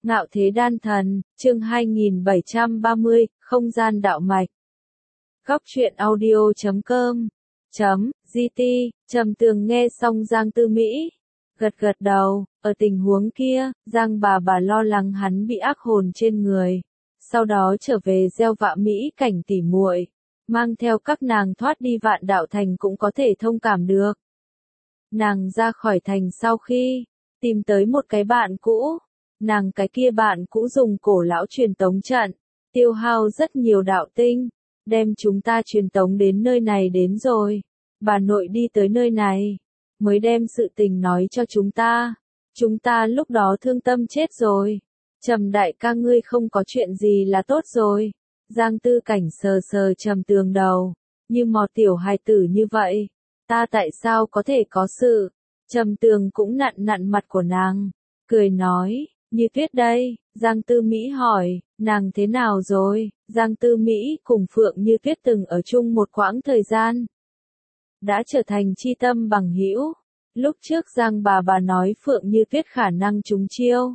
Ngạo thế đan thần, chương 2730, không gian đạo mạch. Góc truyện audio.com .gt, Trầm Tường nghe xong Giang Tư Mỹ, gật gật đầu, ở tình huống kia, Giang bà lo lắng hắn bị ác hồn trên người, sau đó trở về gieo vạ Mỹ cảnh tỉ muội, mang theo các nàng thoát đi Vạn Đạo Thành cũng có thể thông cảm được. Nàng ra khỏi thành sau khi tìm tới một cái bạn cũ, nàng cái kia bạn cũ dùng cổ lão truyền tống trận, tiêu hao rất nhiều đạo tinh, đem chúng ta truyền tống đến nơi này đến rồi. Bà nội đi tới nơi này, mới đem sự tình nói cho chúng ta. Chúng ta lúc đó thương tâm chết rồi. Trầm đại ca ngươi không có chuyện gì là tốt rồi. Giang Tư Cảnh sờ sờ Trầm Tường đầu, như mò tiểu hài tử như vậy. Ta tại sao có thể có sự? Trầm Tường cũng nặn nặn mặt của nàng, cười nói, Như Tuyết đây. Giang Tư Mỹ hỏi, nàng thế nào rồi? Giang Tư Mỹ cùng Phượng Như Tuyết từng ở chung một quãng thời gian, đã trở thành chi tâm bằng hữu. Lúc trước Giang bà nói Phượng Như Tuyết khả năng trúng chiêu,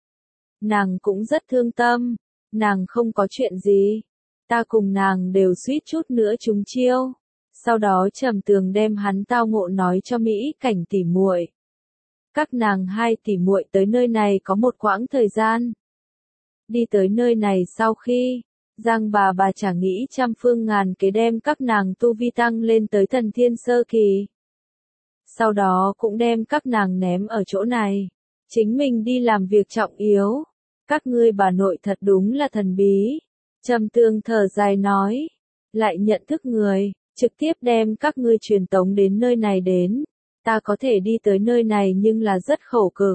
nàng cũng rất thương tâm. Nàng không có chuyện gì, ta cùng nàng đều suýt chút nữa trúng chiêu. Sau đó Trầm Tường đem hắn tao ngộ nói cho Mỹ Cảnh tỉ muội. Các nàng hai tỉ muội tới nơi này có một quãng thời gian. Đi tới nơi này sau khi, Giang bà chả nghĩ trăm phương ngàn kế đem các nàng tu vi tăng lên tới thần thiên sơ kỳ. Sau đó cũng đem các nàng ném ở chỗ này, chính mình đi làm việc trọng yếu. Các ngươi bà nội thật đúng là thần bí. Trầm Tường thở dài nói, lại nhận thức người, trực tiếp đem các ngươi truyền tống đến nơi này đến. Ta có thể đi tới nơi này nhưng là rất khổ cực.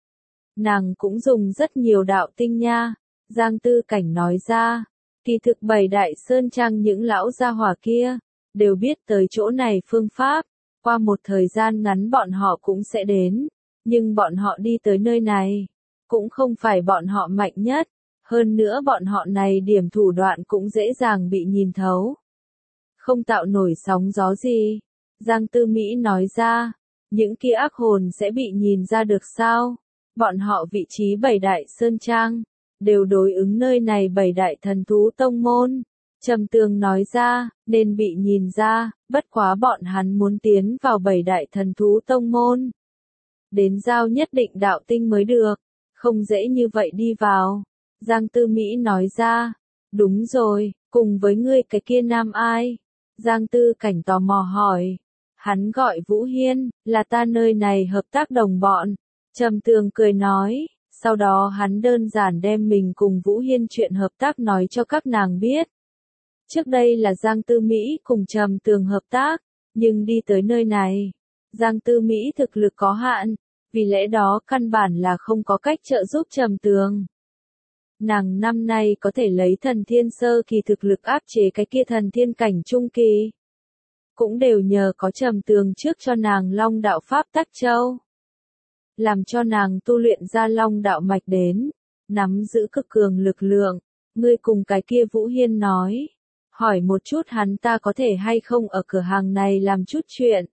Nàng cũng dùng rất nhiều đạo tinh nha. Giang Tư Cảnh nói ra, kỳ thực Bảy Đại Sơn Trang những lão gia hỏa kia, đều biết tới chỗ này phương pháp. Qua một thời gian ngắn bọn họ cũng sẽ đến. Nhưng bọn họ đi tới nơi này, cũng không phải bọn họ mạnh nhất. Hơn nữa bọn họ này điểm thủ đoạn cũng dễ dàng bị nhìn thấu, không tạo nổi sóng gió gì. Giang Tư Mỹ nói ra, những kia ác hồn sẽ bị nhìn ra được sao? Bọn họ vị trí Bảy Đại Sơn Trang, đều đối ứng nơi này Bảy Đại Thần Thú Tông Môn. Trầm Tường nói ra, nên bị nhìn ra, bất quá bọn hắn muốn tiến vào Bảy Đại Thần Thú Tông Môn, đến giao nhất định đạo tinh mới được, không dễ như vậy đi vào. Giang Tư Mỹ nói ra, đúng rồi, cùng với ngươi cái kia nam ai? Giang Tư Cảnh tò mò hỏi, hắn gọi Vũ Hiên, là ta nơi này hợp tác đồng bọn. Trầm Tường cười nói, sau đó hắn đơn giản đem mình cùng Vũ Hiên chuyện hợp tác nói cho các nàng biết. Trước đây là Giang Tư Mỹ cùng Trầm Tường hợp tác, nhưng đi tới nơi này, Giang Tư Mỹ thực lực có hạn, vì lẽ đó căn bản là không có cách trợ giúp Trầm Tường. Nàng năm nay có thể lấy thần thiên sơ kỳ thực lực áp chế cái kia thần thiên cảnh trung kỳ, cũng đều nhờ có Trầm Tường trước cho nàng Long đạo pháp tắc châu, làm cho nàng tu luyện ra Long đạo mạch đến, nắm giữ cực cường lực lượng. Ngươi cùng cái kia Vũ Hiên nói, hỏi một chút hắn ta có thể hay không ở cửa hàng này làm chút chuyện.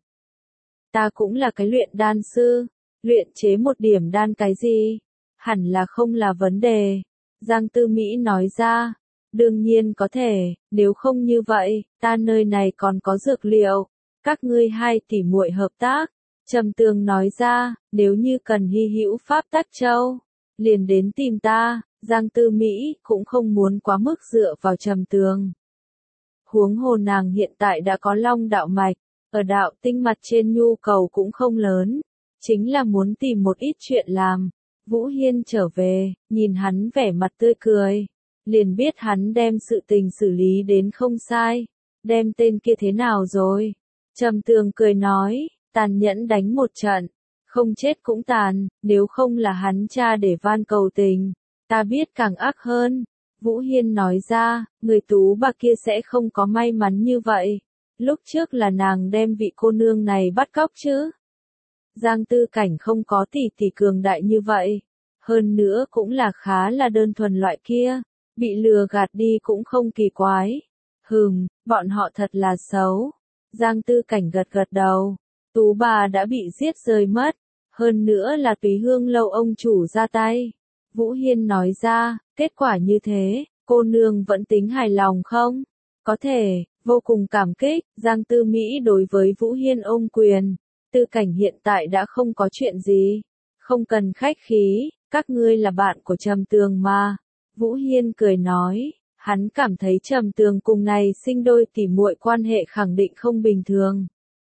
Ta cũng là cái luyện đan sư, luyện chế một điểm đan cái gì, hẳn là không là vấn đề. Giang Tư Mỹ nói ra, đương nhiên có thể, nếu không như vậy, ta nơi này còn có dược liệu, các ngươi hai tỉ muội hợp tác. Trầm Tường nói ra, nếu như cần hy hữu pháp tắc châu, liền đến tìm ta. Giang Tư Mỹ cũng không muốn quá mức dựa vào Trầm Tường. Huống hồ nàng hiện tại đã có Long đạo mạch, ở đạo tinh mặt trên nhu cầu cũng không lớn, chính là muốn tìm một ít chuyện làm. Vũ Hiên trở về, nhìn hắn vẻ mặt tươi cười, liền biết hắn đem sự tình xử lý đến không sai. Đem tên kia thế nào rồi? Trầm Tường cười nói, tàn nhẫn đánh một trận, không chết cũng tàn, nếu không là hắn cha để van cầu tình, ta biết càng ác hơn. Vũ Hiên nói ra, người tú bà kia sẽ không có may mắn như vậy. Lúc trước là nàng đem vị cô nương này bắt cóc chứ. Giang Tư Cảnh không có tỷ cường đại như vậy. Hơn nữa cũng là khá là đơn thuần loại kia. Bị lừa gạt đi cũng không kỳ quái. Bọn họ thật là xấu. Giang Tư Cảnh gật gật đầu. Tú bà đã bị giết rơi mất. Hơn nữa là Túy Hương lâu ông chủ ra tay. Vũ Hiên nói ra, kết quả như thế, cô nương vẫn tính hài lòng không? Có thể, vô cùng cảm kích, Giang Tư Mỹ đối với Vũ Hiên ôm quyền. Tư cảnh hiện tại đã không có chuyện gì. Không cần khách khí, các ngươi là bạn của Trầm Tường mà. Vũ Hiên cười nói, hắn cảm thấy Trầm Tường cùng này sinh đôi tỉ muội quan hệ khẳng định không bình thường.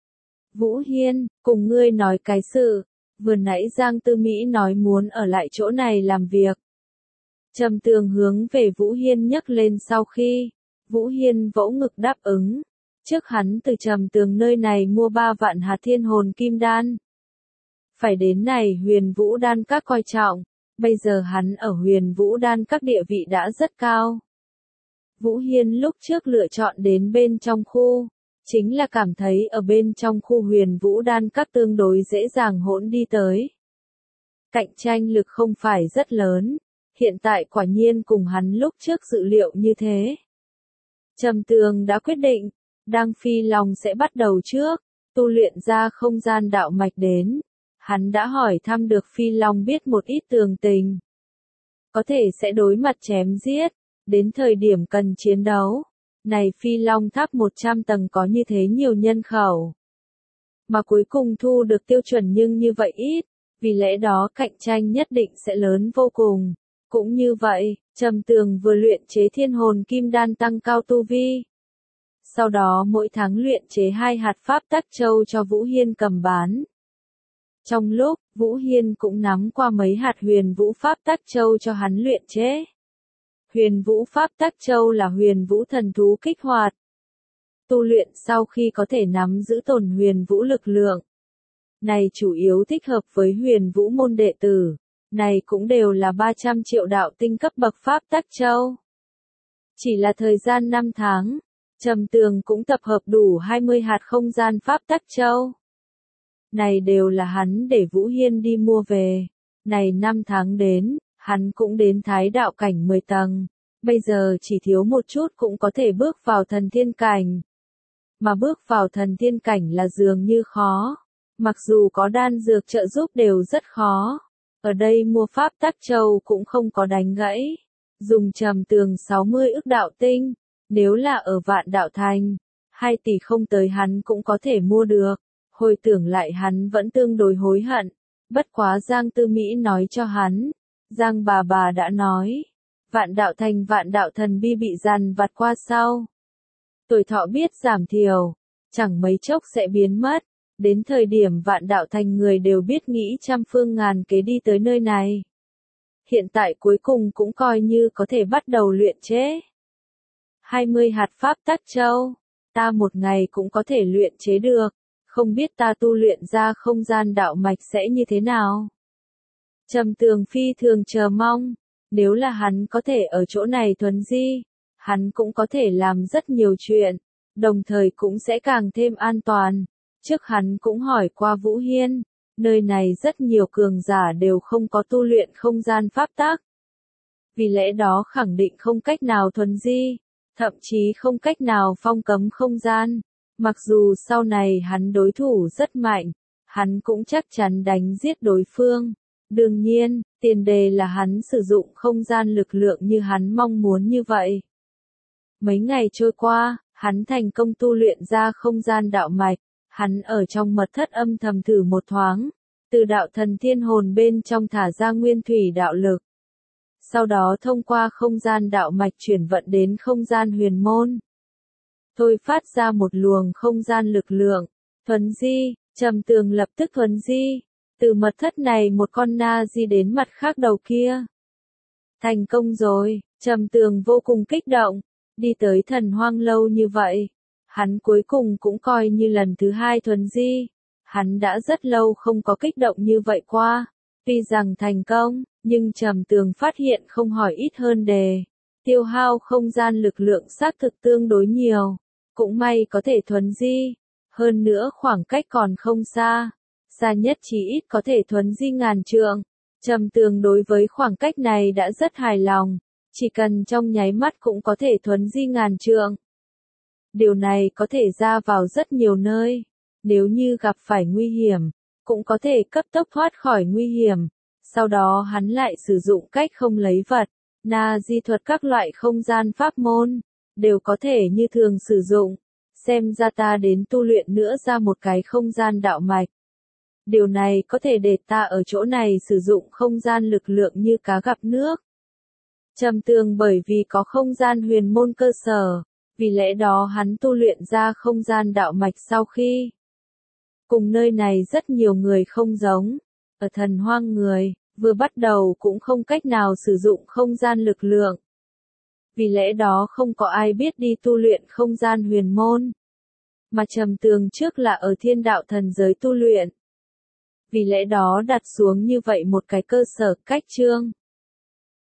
Vũ Hiên, cùng ngươi nói cái sự, vừa nãy Giang Tư Mỹ nói muốn ở lại chỗ này làm việc. Trầm Tường hướng về Vũ Hiên nhấc lên sau khi, Vũ Hiên vỗ ngực đáp ứng. Trước hắn từ Trầm Tường nơi này mua 3 vạn hạt thiên hồn kim đan. Phải đến này Huyền Vũ Đan Các coi trọng, bây giờ hắn ở Huyền Vũ Đan Các địa vị đã rất cao. Vũ Hiên lúc trước lựa chọn đến bên trong khu, chính là cảm thấy ở bên trong khu Huyền Vũ Đan Các tương đối dễ dàng hỗn đi tới. Cạnh tranh lực không phải rất lớn, hiện tại quả nhiên cùng hắn lúc trước dự liệu như thế. Trầm Tường đã quyết định, đang phi lòng sẽ bắt đầu trước, tu luyện ra không gian đạo mạch đến. Hắn đã hỏi thăm được phi long biết một ít tường tình. Có thể sẽ đối mặt chém giết, đến thời điểm cần chiến đấu. Này phi long tháp 100 tầng có như thế nhiều nhân khẩu. Mà cuối cùng thu được tiêu chuẩn nhưng như vậy ít, vì lẽ đó cạnh tranh nhất định sẽ lớn vô cùng. Cũng như vậy, Trầm Tường vừa luyện chế thiên hồn kim đan tăng cao tu vi. Sau đó mỗi tháng luyện chế 2 hạt pháp tắc châu cho Vũ Hiên cầm bán. Trong lúc, Vũ Hiên cũng nắm qua mấy hạt huyền vũ pháp tắc châu cho hắn luyện chế. Huyền vũ pháp tắc châu là huyền vũ thần thú kích hoạt. Tu luyện sau khi có thể nắm giữ tồn huyền vũ lực lượng. Này chủ yếu thích hợp với huyền vũ môn đệ tử. Này cũng đều là 300 triệu đạo tinh cấp bậc pháp tắc châu. Chỉ là thời gian 5 tháng, Trầm Tường cũng tập hợp đủ 20 hạt không gian pháp tắc châu. Này đều là hắn để Vũ Hiên đi mua về. Này 5 tháng đến, hắn cũng đến thái đạo cảnh 10 tầng. Bây giờ chỉ thiếu một chút cũng có thể bước vào thần thiên cảnh. Mà bước vào thần thiên cảnh là dường như khó. Mặc dù có đan dược trợ giúp đều rất khó. Ở đây mua pháp tắc châu cũng không có đánh gãy. Dùng Trầm Tường 60 ức đạo tinh. Nếu là ở Vạn Đạo Thành, 2 tỷ không tới hắn cũng có thể mua được. Hồi tưởng lại hắn vẫn tương đối hối hận. Bất quá Giang Tư Mỹ nói cho hắn. Giang bà đã nói. Vạn Đạo Thành Vạn Đạo Thần Bi bị dằn vặt qua sau. Tuổi thọ biết giảm thiểu. Chẳng mấy chốc sẽ biến mất. Đến thời điểm Vạn Đạo Thành người đều biết nghĩ trăm phương ngàn kế đi tới nơi này. Hiện tại cuối cùng cũng coi như có thể bắt đầu luyện chế. 20 hạt pháp tắc châu. Ta một ngày cũng có thể luyện chế được. Không biết ta tu luyện ra không gian đạo mạch sẽ như thế nào. Trầm Tường phi thường chờ mong. Nếu là hắn có thể ở chỗ này thuần di, hắn cũng có thể làm rất nhiều chuyện. Đồng thời cũng sẽ càng thêm an toàn. Trước hắn cũng hỏi qua Vũ Hiên. Nơi này rất nhiều cường giả đều không có tu luyện không gian pháp tắc. Vì lẽ đó khẳng định không cách nào thuần di. Thậm chí không cách nào phong cấm không gian. Mặc dù sau này hắn đối thủ rất mạnh, hắn cũng chắc chắn đánh giết đối phương. Đương nhiên, tiền đề là hắn sử dụng không gian lực lượng như hắn mong muốn như vậy. Mấy ngày trôi qua, hắn thành công tu luyện ra không gian đạo mạch. Hắn ở trong mật thất âm thầm thử một thoáng. Từ đạo thần thiên hồn bên trong thả ra nguyên thủy đạo lực. Sau đó thông qua không gian đạo mạch chuyển vận đến không gian huyền môn. Thôi phát ra một luồng không gian lực lượng. Thuấn di, Trầm Tường lập tức thuấn di. Từ mật thất này một con na di đến mặt khác đầu kia. Thành công rồi, Trầm Tường vô cùng kích động. Đi tới thần hoang lâu như vậy. Hắn cuối cùng cũng coi như lần thứ 2 thuấn di. Hắn đã rất lâu không có kích động như vậy qua. Tuy rằng thành công, nhưng Trầm Tường phát hiện không hỏi ít hơn đề. Tiêu hao không gian lực lượng xác thực tương đối nhiều. Cũng may có thể thuấn di. Hơn nữa khoảng cách còn không xa. Xa nhất chỉ ít có thể thuấn di ngàn trượng. Trầm Tường đối với khoảng cách này đã rất hài lòng. Chỉ cần trong nháy mắt cũng có thể thuấn di ngàn trượng. Điều này có thể ra vào rất nhiều nơi. Nếu như gặp phải nguy hiểm, cũng có thể cấp tốc thoát khỏi nguy hiểm. Sau đó hắn lại sử dụng cách không lấy vật, na di thuật các loại không gian pháp môn, đều có thể như thường sử dụng. Xem ra ta đến tu luyện nữa ra một cái không gian đạo mạch. Điều này có thể để ta ở chỗ này sử dụng không gian lực lượng như cá gặp nước. Trầm Tường bởi vì có không gian huyền môn cơ sở, vì lẽ đó hắn tu luyện ra không gian đạo mạch sau khi. Cùng nơi này rất nhiều người không giống, ở Thần Hoang người, vừa bắt đầu cũng không cách nào sử dụng không gian lực lượng. Vì lẽ đó không có ai biết đi tu luyện không gian huyền môn. Mà Trầm Tường trước là ở Thiên Đạo Thần giới tu luyện. Vì lẽ đó đặt xuống như vậy một cái cơ sở cách chương.